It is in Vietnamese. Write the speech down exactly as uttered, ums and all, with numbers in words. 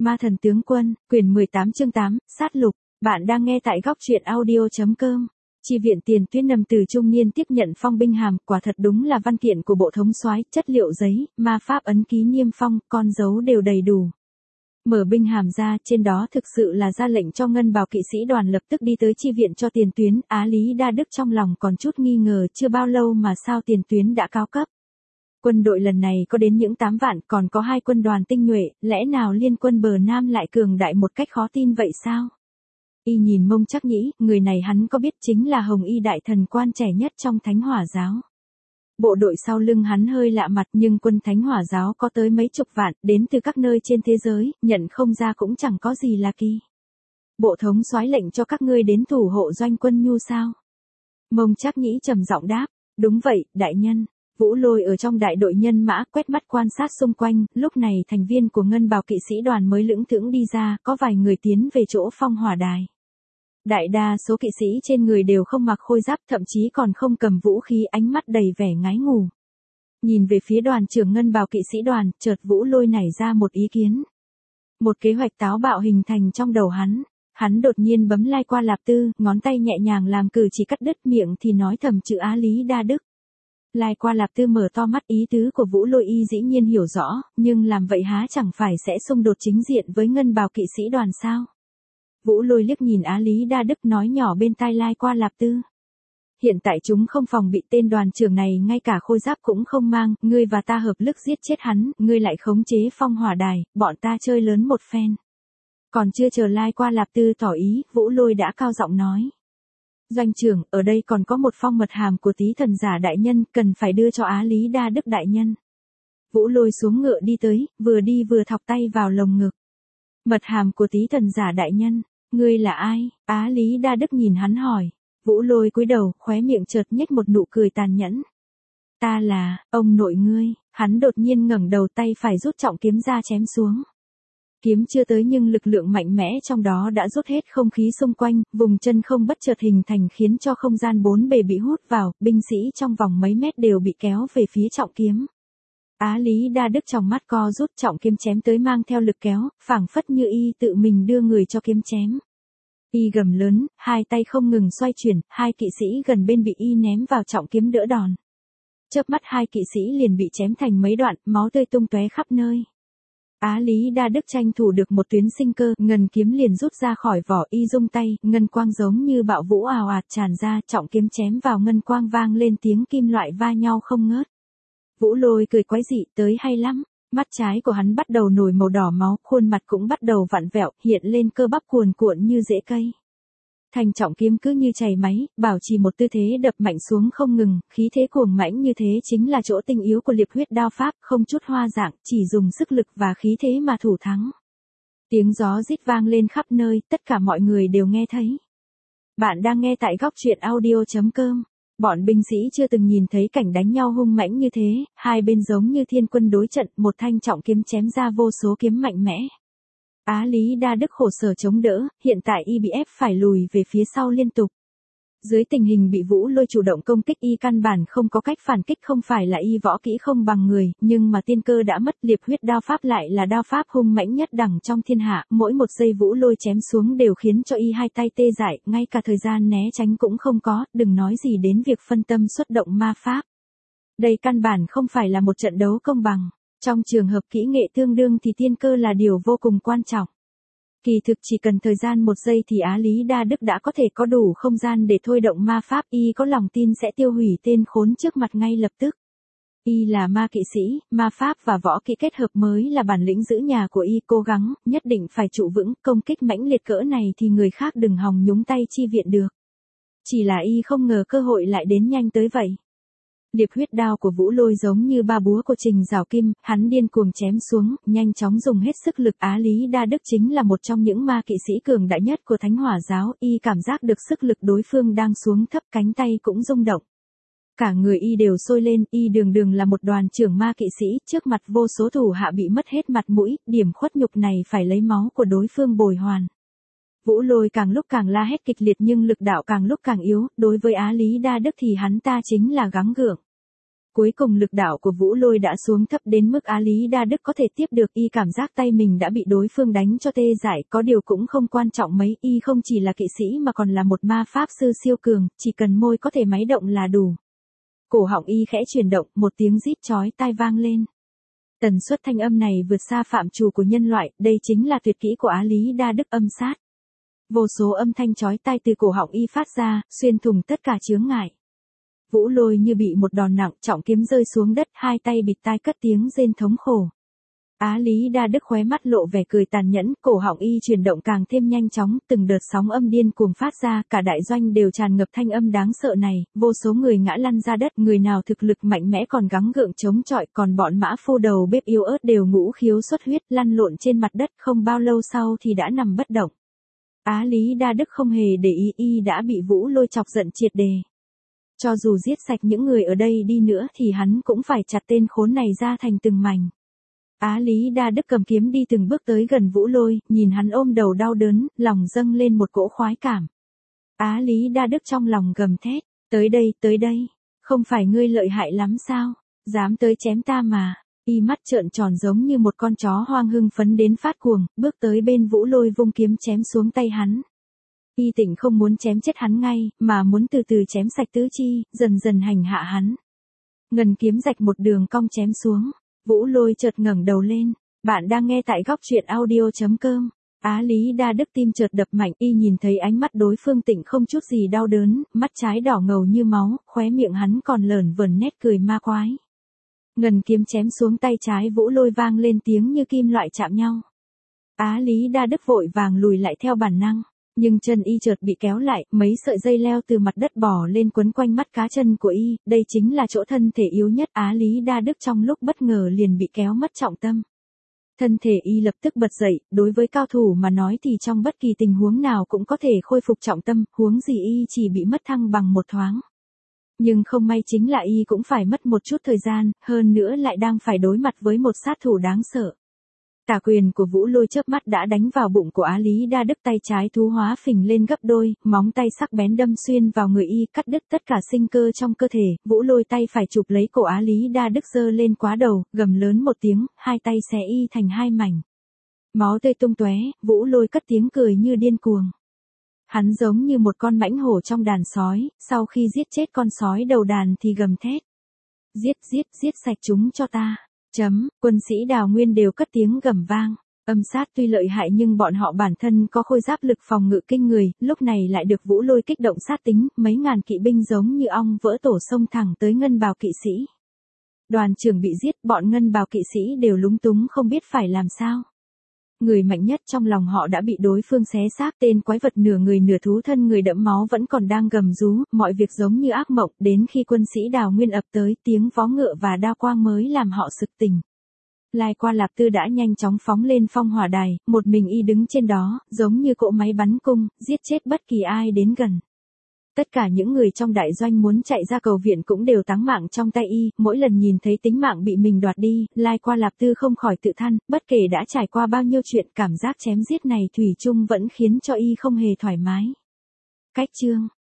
Ma thần tướng quân, quyển mười tám chương tám, sát lục. Bạn đang nghe tại góc truyện audio chấm com. Chi viện Tiền Tuyết nằm từ trung niên tiếp nhận phong binh hàm, quả thật đúng là văn kiện của bộ thống soái, chất liệu giấy, ma pháp ấn ký niêm phong, con dấu đều đầy đủ. Mở binh hàm ra, trên đó thực sự là ra lệnh cho ngân bào kỵ sĩ đoàn lập tức đi tới chi viện cho Tiền Tuyến. Á Lý Đa Đức trong lòng còn chút nghi ngờ, chưa bao lâu mà sao Tiền Tuyến đã cao cấp. Quân đội lần này có đến những tám vạn, còn có hai quân đoàn tinh nhuệ, lẽ nào liên quân bờ Nam lại cường đại một cách khó tin vậy sao? Y nhìn Mông Trác Nhĩ, người này hắn có biết chính là Hồng Y đại thần quan trẻ nhất trong Thánh Hỏa giáo. Bộ đội sau lưng hắn hơi lạ mặt, nhưng quân Thánh Hỏa giáo có tới mấy chục vạn, đến từ các nơi trên thế giới, nhận không ra cũng chẳng có gì là kỳ. Bộ thống soái lệnh cho các ngươi đến thủ hộ doanh quân Nhu sao? Mông Trác Nhĩ trầm giọng đáp, đúng vậy, đại nhân. Vũ Lôi ở trong đại đội nhân mã quét mắt quan sát xung quanh, lúc này thành viên của ngân bào kỵ sĩ đoàn mới lững thững đi ra, có vài người tiến về chỗ phong hỏa đài. Đại đa số kỵ sĩ trên người đều không mặc khôi giáp, thậm chí còn không cầm vũ khí, ánh mắt đầy vẻ ngái ngủ. Nhìn về phía đoàn trưởng ngân bào kỵ sĩ đoàn, chợt Vũ Lôi nảy ra một ý kiến. Một kế hoạch táo bạo hình thành trong đầu hắn. Hắn đột nhiên bấm lai qua lạp tư, ngón tay nhẹ nhàng làm cử chỉ, cắt đứt miệng thì nói thầm chữ Á Lý Đa Đức. Lai qua lạp tư mở to mắt, ý tứ của Vũ Lôi y dĩ nhiên hiểu rõ, nhưng làm vậy há chẳng phải sẽ xung đột chính diện với ngân bào kỵ sĩ đoàn sao? Vũ Lôi liếc nhìn Á Lý Đa Đức nói nhỏ bên tai Lai qua lạp tư. Hiện tại chúng không phòng bị tên đoàn trưởng này, ngay cả khôi giáp cũng không mang, ngươi và ta hợp lực giết chết hắn, ngươi lại khống chế phong hỏa đài, bọn ta chơi lớn một phen. Còn chưa chờ Lai qua lạp tư tỏ ý, Vũ Lôi đã cao giọng nói. Doanh trưởng, ở đây còn có một phong mật hàm của Tý Thần Giả đại nhân, cần phải đưa cho Á Lý Đa Đức đại nhân. Vũ Lôi xuống ngựa đi tới, vừa đi vừa thọc tay vào lồng ngực. Mật hàm của Tý Thần Giả đại nhân, ngươi là ai? Á Lý Đa Đức nhìn hắn hỏi. Vũ Lôi cúi đầu, khóe miệng chợt nhếch một nụ cười tàn nhẫn. Ta là, ông nội ngươi. Hắn đột nhiên ngẩng đầu, tay phải rút trọng kiếm ra chém xuống. Kiếm chưa tới nhưng lực lượng mạnh mẽ trong đó đã rút hết không khí xung quanh, vùng chân không bất chợt hình thành khiến cho không gian bốn bề bị hút vào, binh sĩ trong vòng mấy mét đều bị kéo về phía trọng kiếm. Á Lý Đa Đức trong mắt co rút, trọng kiếm chém tới mang theo lực kéo, phảng phất như y tự mình đưa người cho kiếm chém. Y gầm lớn, hai tay không ngừng xoay chuyển, hai kỵ sĩ gần bên bị y ném vào trọng kiếm đỡ đòn. Chớp mắt hai kỵ sĩ liền bị chém thành mấy đoạn, máu tươi tung tóe khắp nơi. Á Lý Đa Đức tranh thủ được một tuyến sinh cơ, ngân kiếm liền rút ra khỏi vỏ, y rung tay, ngân quang giống như bạo vũ ào ạt tràn ra, trọng kiếm chém vào ngân quang vang lên tiếng kim loại va nhau không ngớt. Vũ Lôi cười quái dị, tới hay lắm. Mắt trái của hắn bắt đầu nổi màu đỏ máu, khuôn mặt cũng bắt đầu vặn vẹo, hiện lên cơ bắp cuồn cuộn như rễ cây. Thanh trọng kiếm cứ như chày máy, bảo trì một tư thế đập mạnh xuống không ngừng, khí thế cuồng mãnh như thế chính là chỗ tinh yếu của liệp huyết đao pháp, không chút hoa dạng, chỉ dùng sức lực và khí thế mà thủ thắng. Tiếng gió rít vang lên khắp nơi, tất cả mọi người đều nghe thấy. Bạn đang nghe tại góc truyện audio chấm com. Bọn binh sĩ chưa từng nhìn thấy cảnh đánh nhau hung mãnh như thế, hai bên giống như thiên quân đối trận, một thanh trọng kiếm chém ra vô số kiếm mạnh mẽ. Á Lý Đa Đức khổ sở chống đỡ, hiện tại y bị ép phải lùi về phía sau liên tục. Dưới tình hình bị Vũ Lôi chủ động công kích, y căn bản không có cách phản kích, không phải là y võ kỹ không bằng người, nhưng mà tiên cơ đã mất, liệp huyết đao pháp lại là đao pháp hung mãnh nhất đẳng trong thiên hạ, mỗi một giây Vũ Lôi chém xuống đều khiến cho y hai tay tê dại, ngay cả thời gian né tránh cũng không có, đừng nói gì đến việc phân tâm xuất động ma pháp. Đây căn bản không phải là một trận đấu công bằng. Trong trường hợp kỹ nghệ tương đương thì tiên cơ là điều vô cùng quan trọng. Kỳ thực chỉ cần thời gian một giây thì Á Lý Đa Đức đã có thể có đủ không gian để thôi động ma pháp, y có lòng tin sẽ tiêu hủy tên khốn trước mặt ngay lập tức. Y là ma kỵ sĩ, ma pháp và võ kỹ kết hợp mới là bản lĩnh giữ nhà của y, cố gắng, nhất định phải trụ vững, công kích mãnh liệt cỡ này thì người khác đừng hòng nhúng tay chi viện được. Chỉ là y không ngờ cơ hội lại đến nhanh tới vậy. Liệp huyết đao của Vũ Lôi giống như ba búa của Trình Giảo Kim, hắn điên cuồng chém xuống, nhanh chóng dùng hết sức lực. Á Lý Đa Đức chính là một trong những ma kỵ sĩ cường đại nhất của Thánh Hỏa giáo, y cảm giác được sức lực đối phương đang xuống thấp, cánh tay cũng rung động. Cả người y đều sôi lên, y đường đường là một đoàn trưởng ma kỵ sĩ, trước mặt vô số thủ hạ bị mất hết mặt mũi, điểm khuất nhục này phải lấy máu của đối phương bồi hoàn. Vũ Lôi càng lúc càng la hét kịch liệt nhưng lực đạo càng lúc càng yếu, đối với Á Lý Đa Đức thì hắn ta chính là gắng gượng. Cuối cùng lực đạo của Vũ Lôi đã xuống thấp đến mức Á Lý Đa Đức có thể tiếp được, y cảm giác tay mình đã bị đối phương đánh cho tê dại, có điều cũng không quan trọng mấy, y không chỉ là kỵ sĩ mà còn là một ma pháp sư siêu cường, chỉ cần môi có thể máy động là đủ. Cổ họng y khẽ chuyển động, một tiếng rít chói tai vang lên. Tần suất thanh âm này vượt xa phạm trù của nhân loại, đây chính là tuyệt kỹ của Á Lý Đa Đức, âm sát. Vô số âm thanh chói tai từ cổ họng y phát ra, xuyên thủng tất cả chướng ngại. Vũ Lôi như bị một đòn nặng, trọng kiếm rơi xuống đất, hai tay bịt tai cất tiếng rên thống khổ. Á Lý Đa Đức khóe mắt lộ vẻ cười tàn nhẫn, cổ họng y chuyển động càng thêm nhanh chóng, từng đợt sóng âm điên cuồng phát ra, cả đại doanh đều tràn ngập thanh âm đáng sợ này, vô số người ngã lăn ra đất, người nào thực lực mạnh mẽ còn gắng gượng chống chọi, còn bọn mã phu đầu bếp yếu ớt đều ngũ khiếu xuất huyết, lăn lộn trên mặt đất, không bao lâu sau thì đã nằm bất động. Á Lý Đa Đức không hề để ý, y đã bị Vũ Lôi chọc giận triệt đề. Cho dù giết sạch những người ở đây đi nữa thì hắn cũng phải chặt tên khốn này ra thành từng mảnh. Á Lý Đa Đức cầm kiếm đi từng bước tới gần Vũ Lôi, nhìn hắn ôm đầu đau đớn, lòng dâng lên một cỗ khoái cảm. Á Lý Đa Đức trong lòng gầm thét, tới đây, tới đây, không phải ngươi lợi hại lắm sao, dám tới chém ta mà. Y mắt trợn tròn giống như một con chó hoang hưng phấn đến phát cuồng, bước tới bên Vũ Lôi vung kiếm chém xuống tay hắn. Y tỉnh không muốn chém chết hắn ngay, mà muốn từ từ chém sạch tứ chi, dần dần hành hạ hắn. Ngân kiếm rạch một đường cong chém xuống. Vũ Lôi chợt ngẩng đầu lên. Bạn đang nghe tại góc truyện audio chấm com. Á Lý Đa Đức tim chợt đập mạnh, y nhìn thấy ánh mắt đối phương tỉnh không chút gì đau đớn, mắt trái đỏ ngầu như máu, khóe miệng hắn còn lởn vởn nét cười ma quái. Ngân kiếm chém xuống tay trái Vũ Lôi vang lên tiếng như kim loại chạm nhau. Á Lý Đa Đức vội vàng lùi lại theo bản năng. Nhưng chân y chợt bị kéo lại, mấy sợi dây leo từ mặt đất bò lên quấn quanh mắt cá chân của y, đây chính là chỗ thân thể yếu nhất. Á Lý Đa Đức trong lúc bất ngờ liền bị kéo mất trọng tâm. Thân thể y lập tức bật dậy, đối với cao thủ mà nói thì trong bất kỳ tình huống nào cũng có thể khôi phục trọng tâm, huống gì y chỉ bị mất thăng bằng một thoáng. Nhưng không may chính là y cũng phải mất một chút thời gian, hơn nữa lại đang phải đối mặt với một sát thủ đáng sợ. Tả quyền của Vũ Lôi chớp mắt đã đánh vào bụng của Á Lý Đa Đức, tay trái thú hóa phình lên gấp đôi, móng tay sắc bén đâm xuyên vào người y, cắt đứt tất cả sinh cơ trong cơ thể. Vũ Lôi tay phải chụp lấy cổ Á Lý Đa Đức giơ lên quá đầu, gầm lớn một tiếng, hai tay xé y thành hai mảnh. Máu tươi tung tóe, Vũ Lôi cất tiếng cười như điên cuồng. Hắn giống như một con mãnh hổ trong đàn sói, sau khi giết chết con sói đầu đàn thì gầm thét. Giết, giết, giết sạch chúng cho ta. Chấm, quân sĩ Đào Nguyên đều cất tiếng gầm vang. Âm sát tuy lợi hại nhưng bọn họ bản thân có khôi giáp lực phòng ngự kinh người, lúc này lại được Vũ Lôi kích động sát tính, mấy ngàn kỵ binh giống như ong vỡ tổ xông thẳng tới Ngân Bào kỵ sĩ. Đoàn trưởng bị giết, bọn Ngân Bào kỵ sĩ đều lúng túng không biết phải làm sao. Người mạnh nhất trong lòng họ đã bị đối phương xé xác, tên quái vật nửa người nửa thú thân người đẫm máu vẫn còn đang gầm rú, mọi việc giống như ác mộng, đến khi quân sĩ Đào Nguyên ập tới, tiếng vó ngựa và đao quang mới làm họ sực tỉnh. Lai Qua Lạp Tư đã nhanh chóng phóng lên phong hỏa đài, một mình y đứng trên đó, giống như cỗ máy bắn cung, giết chết bất kỳ ai đến gần. Tất cả những người trong đại doanh muốn chạy ra cầu viện cũng đều táng mạng trong tay y, mỗi lần nhìn thấy tính mạng bị mình đoạt đi, Lai Qua Lạp Tư không khỏi tự than, bất kể đã trải qua bao nhiêu chuyện, cảm giác chém giết này thủy chung vẫn khiến cho y không hề thoải mái. Cách chương